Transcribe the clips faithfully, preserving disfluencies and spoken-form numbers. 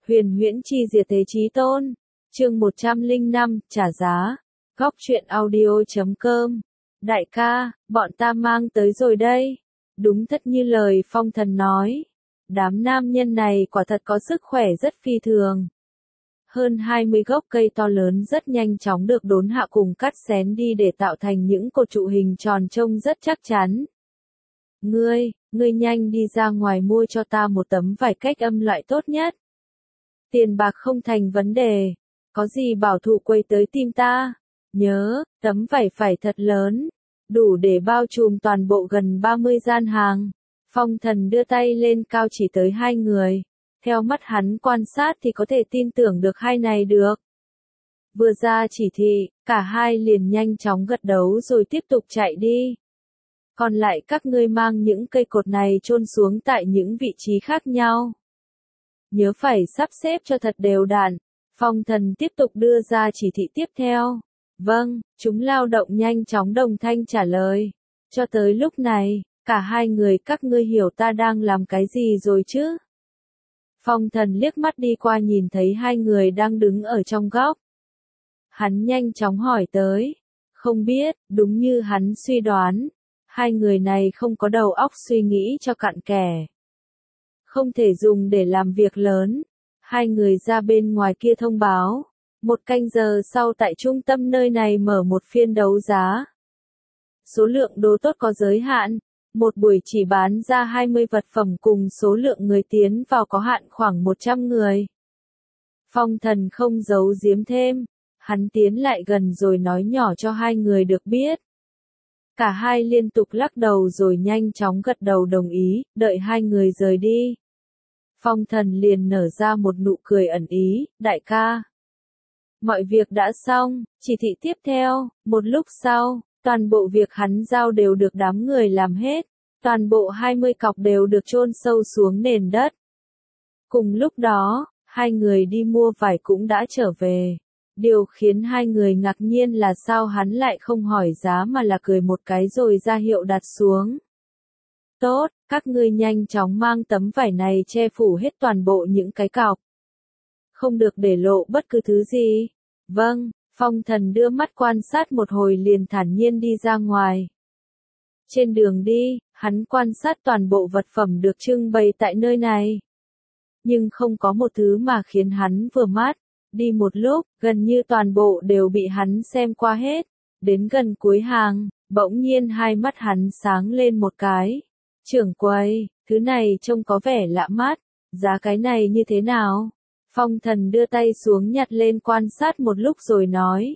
Huyền huyễn chi diệt thế chí tôn. Chương một trăm lẻ năm, trả giá. Góc truyện audio chấm com. Đại ca, bọn ta mang tới rồi đây. Đúng thật như lời Phong Thần nói. Đám nam nhân này quả thật có sức khỏe rất phi thường. Hơn hai mươi gốc cây to lớn rất nhanh chóng được đốn hạ cùng cắt xén đi để tạo thành những cột trụ hình tròn trông rất chắc chắn. Ngươi, ngươi nhanh đi ra ngoài mua cho ta một tấm vải cách âm loại tốt nhất. Tiền bạc không thành vấn đề. Có gì bảo thủ quay tới tìm ta. Nhớ, tấm vải phải thật lớn. Đủ để bao trùm toàn bộ gần ba mươi gian hàng. Phong Thần đưa tay lên cao chỉ tới hai người. Theo mắt hắn quan sát thì có thể tin tưởng được hai này được. Vừa ra chỉ thị, cả hai liền nhanh chóng gật đầu rồi tiếp tục chạy đi. Còn lại các ngươi mang những cây cột này chôn xuống tại những vị trí khác nhau. Nhớ phải sắp xếp cho thật đều đặn. Phong Thần tiếp tục đưa ra chỉ thị tiếp theo. Vâng, chúng lao động nhanh chóng đồng thanh trả lời. Cho tới lúc này, cả hai người các ngươi hiểu ta đang làm cái gì rồi chứ? Phong Thần liếc mắt đi qua nhìn thấy hai người đang đứng ở trong góc. Hắn nhanh chóng hỏi tới. Không biết, đúng như hắn suy đoán. Hai người này không có đầu óc suy nghĩ cho cặn kẽ. Không thể dùng để làm việc lớn. Hai người ra bên ngoài kia thông báo. Một canh giờ sau tại trung tâm nơi này mở một phiên đấu giá. Số lượng đồ tốt có giới hạn. Một buổi chỉ bán ra hai mươi vật phẩm cùng số lượng người tiến vào có hạn khoảng một trăm người. Phong Thần không giấu giếm thêm. Hắn tiến lại gần rồi nói nhỏ cho hai người được biết. Cả hai liên tục lắc đầu rồi nhanh chóng gật đầu đồng ý, đợi hai người rời đi. Phong Thần liền nở ra một nụ cười ẩn ý, đại ca. Mọi việc đã xong, chỉ thị tiếp theo, một lúc sau, toàn bộ việc hắn giao đều được đám người làm hết, toàn bộ hai mươi cọc đều được chôn sâu xuống nền đất. Cùng lúc đó, hai người đi mua vải cũng đã trở về. Điều khiến hai người ngạc nhiên là sao hắn lại không hỏi giá mà là cười một cái rồi ra hiệu đặt xuống. Tốt, các ngươi nhanh chóng mang tấm vải này che phủ hết toàn bộ những cái cọc. Không được để lộ bất cứ thứ gì. Vâng, Phong Thần đưa mắt quan sát một hồi liền thản nhiên đi ra ngoài. Trên đường đi, hắn quan sát toàn bộ vật phẩm được trưng bày tại nơi này. Nhưng không có một thứ mà khiến hắn vừa mắt. Đi một lúc, gần như toàn bộ đều bị hắn xem qua hết. Đến gần cuối hàng, bỗng nhiên hai mắt hắn sáng lên một cái. Trưởng quầy, thứ này trông có vẻ lạ mắt, giá cái này như thế nào? Phong Thần đưa tay xuống nhặt lên quan sát một lúc rồi nói.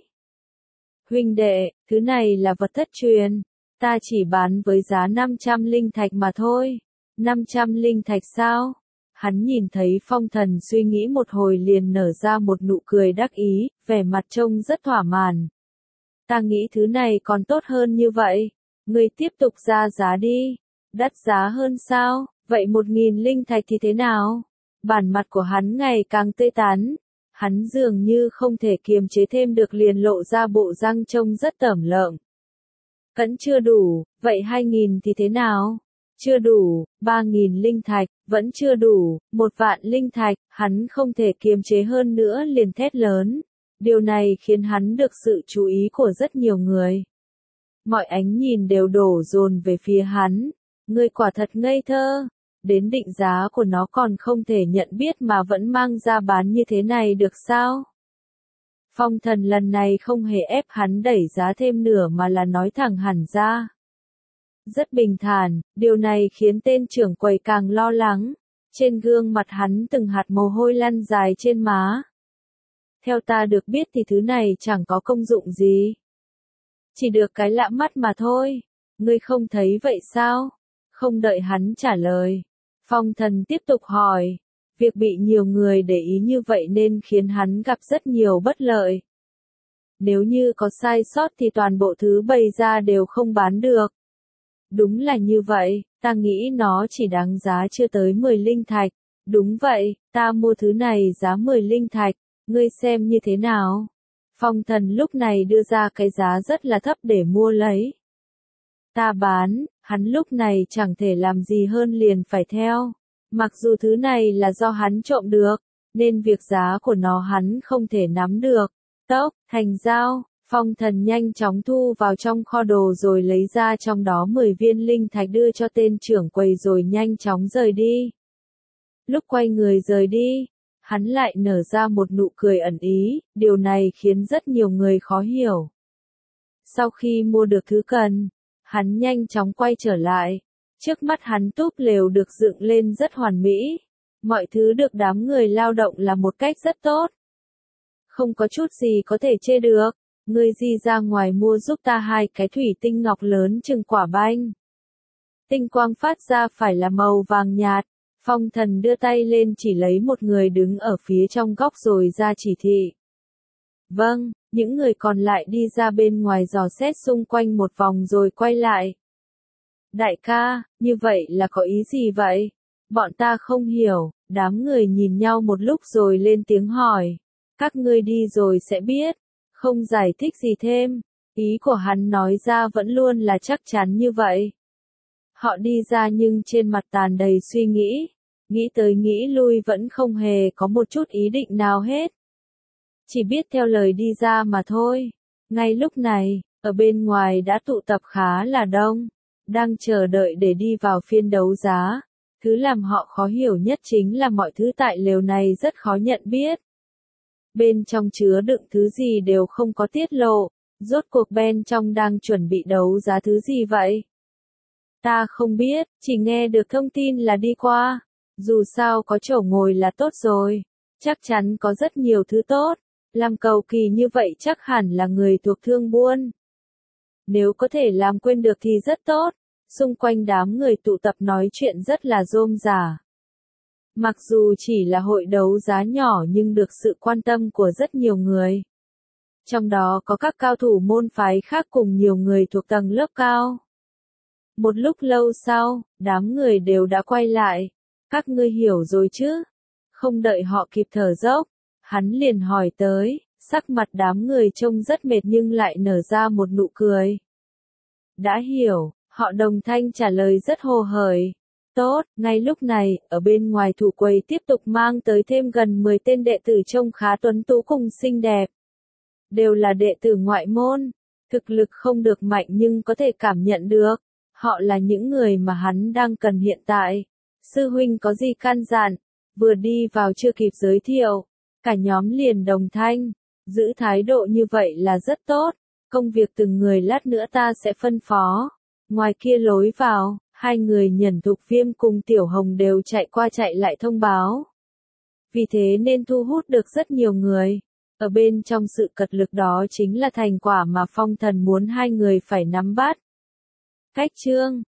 Huynh đệ, thứ này là vật thất truyền, ta chỉ bán với giá năm trăm linh thạch mà thôi. năm trăm linh thạch sao? Hắn nhìn thấy Phong Thần suy nghĩ một hồi liền nở ra một nụ cười đắc ý, vẻ mặt trông rất thỏa mãn. Ta nghĩ thứ này còn tốt hơn như vậy. Ngươi tiếp tục ra giá đi. Đắt giá hơn sao? Vậy một nghìn linh thạch thì thế nào? Bản mặt của hắn ngày càng tươi tắn. Hắn dường như không thể kiềm chế thêm được liền lộ ra bộ răng trông rất tởm lợm. Vẫn chưa đủ, vậy hai nghìn thì thế nào? Chưa đủ, ba nghìn linh thạch, vẫn chưa đủ, một vạn linh thạch, hắn không thể kiềm chế hơn nữa liền thét lớn. Điều này khiến hắn được sự chú ý của rất nhiều người. Mọi ánh nhìn đều đổ dồn về phía hắn. Ngươi quả thật ngây thơ. Đến định giá của nó còn không thể nhận biết mà vẫn mang ra bán như thế này được sao? Phong Thần lần này không hề ép hắn đẩy giá thêm nửa mà là nói thẳng hẳn ra. Rất bình thản, điều này khiến tên trưởng quầy càng lo lắng. Trên gương mặt hắn từng hạt mồ hôi lăn dài trên má. Theo ta được biết thì thứ này chẳng có công dụng gì. Chỉ được cái lạ mắt mà thôi. Ngươi không thấy vậy sao? Không đợi hắn trả lời. Phong Thần tiếp tục hỏi. Việc bị nhiều người để ý như vậy nên khiến hắn gặp rất nhiều bất lợi. Nếu như có sai sót thì toàn bộ thứ bày ra đều không bán được. Đúng là như vậy, ta nghĩ nó chỉ đáng giá chưa tới mười linh thạch. Đúng vậy, ta mua thứ này giá mười linh thạch, ngươi xem như thế nào? Phong Thần lúc này đưa ra cái giá rất là thấp để mua lấy. Ta bán, hắn lúc này chẳng thể làm gì hơn liền phải theo. Mặc dù thứ này là do hắn trộm được, nên việc giá của nó hắn không thể nắm được. Tốc, thành giao, Phong Thần nhanh chóng thu vào trong kho đồ rồi lấy ra trong đó mười viên linh thạch đưa cho tên trưởng quầy rồi nhanh chóng rời đi. Lúc quay người rời đi, hắn lại nở ra một nụ cười ẩn ý, điều này khiến rất nhiều người khó hiểu. Sau khi mua được thứ cần, hắn nhanh chóng quay trở lại. Trước mắt hắn túp lều được dựng lên rất hoàn mỹ. Mọi thứ được đám người lao động làm một cách rất tốt. Không có chút gì có thể chê được. Ngươi di ra ngoài mua giúp ta hai cái thủy tinh ngọc lớn chừng quả banh. Tinh quang phát ra phải là màu vàng nhạt. Phong Thần đưa tay lên chỉ lấy một người đứng ở phía trong góc rồi ra chỉ thị. Vâng, những người còn lại đi ra bên ngoài dò xét xung quanh một vòng rồi quay lại. Đại ca, như vậy là có ý gì vậy? Bọn ta không hiểu, đám người nhìn nhau một lúc rồi lên tiếng hỏi. Các ngươi đi rồi sẽ biết, không giải thích gì thêm, ý của hắn nói ra vẫn luôn là chắc chắn như vậy. Họ đi ra nhưng trên mặt tàn đầy suy nghĩ, nghĩ tới nghĩ lui vẫn không hề có một chút ý định nào hết. Chỉ biết theo lời đi ra mà thôi. Ngay lúc này, ở bên ngoài đã tụ tập khá là đông, đang chờ đợi để đi vào phiên đấu giá. Thứ làm họ khó hiểu nhất chính là mọi thứ tại lều này rất khó nhận biết. Bên trong chứa đựng thứ gì đều không có tiết lộ, rốt cuộc bên trong đang chuẩn bị đấu giá thứ gì vậy? Ta không biết, chỉ nghe được thông tin là đi qua. Dù sao có chỗ ngồi là tốt rồi, chắc chắn có rất nhiều thứ tốt. Làm cầu kỳ như vậy chắc hẳn là người thuộc thương buôn. Nếu có thể làm quên được thì rất tốt. Xung quanh đám người tụ tập nói chuyện rất là rôm rả. Mặc dù chỉ là hội đấu giá nhỏ nhưng được sự quan tâm của rất nhiều người. Trong đó có các cao thủ môn phái khác cùng nhiều người thuộc tầng lớp cao. Một lúc lâu sau, đám người đều đã quay lại. Các ngươi hiểu rồi chứ? Không đợi họ kịp thở dốc, hắn liền hỏi tới, sắc mặt đám người trông rất mệt nhưng lại nở ra một nụ cười. Đã hiểu, họ đồng thanh trả lời rất hồ hởi. Tốt, ngay lúc này, ở bên ngoài thủ quầy tiếp tục mang tới thêm gần mười tên đệ tử trông khá tuấn tú cùng xinh đẹp. Đều là đệ tử ngoại môn, thực lực không được mạnh nhưng có thể cảm nhận được. Họ là những người mà hắn đang cần hiện tại. Sư huynh có gì căn dặn? Vừa đi vào chưa kịp giới thiệu, cả nhóm liền đồng thanh. Giữ thái độ như vậy là rất tốt. Công việc từng người lát nữa ta sẽ phân phó. Ngoài kia lối vào, hai người Nhẫn Thục Viêm cùng Tiểu Hồng đều chạy qua chạy lại thông báo. Vì thế nên thu hút được rất nhiều người. Ở bên trong sự cật lực đó chính là thành quả mà Phong Thần muốn hai người phải nắm bắt. Cách chương